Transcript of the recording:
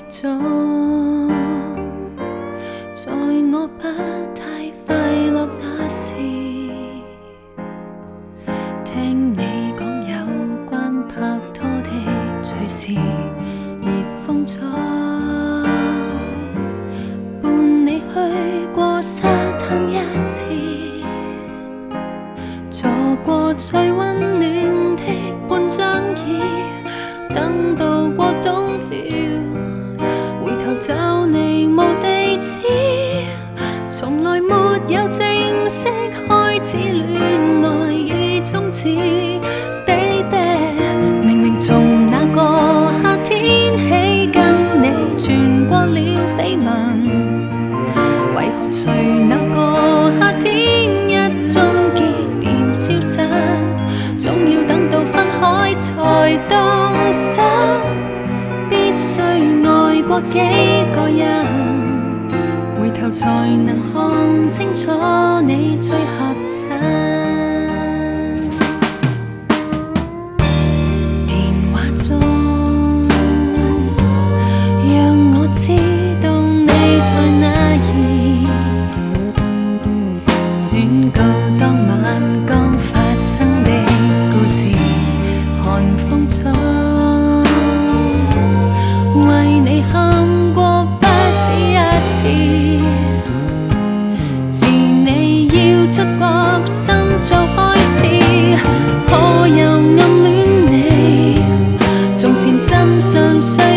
中，在我不太快樂那時，聽你講有關拍拖的趣事，熱風中伴你去過沙灘一次，坐過最溫暖的半張椅，等到過冬了，回頭找你無地址，從來沒有正式開始戀愛已終止。Baby， 明明從那個夏天起跟你傳過了緋聞，為何隨那個夏天一終結便消失？總要等到分開才動心，必須愛過幾個人，回頭才能看清楚你最合襯。電話中讓我知道你在哪兒，轉告當晚剛發生的故事，寒風中為你喊過不止一次，自你要出國深造開始，可有暗戀你？從前真相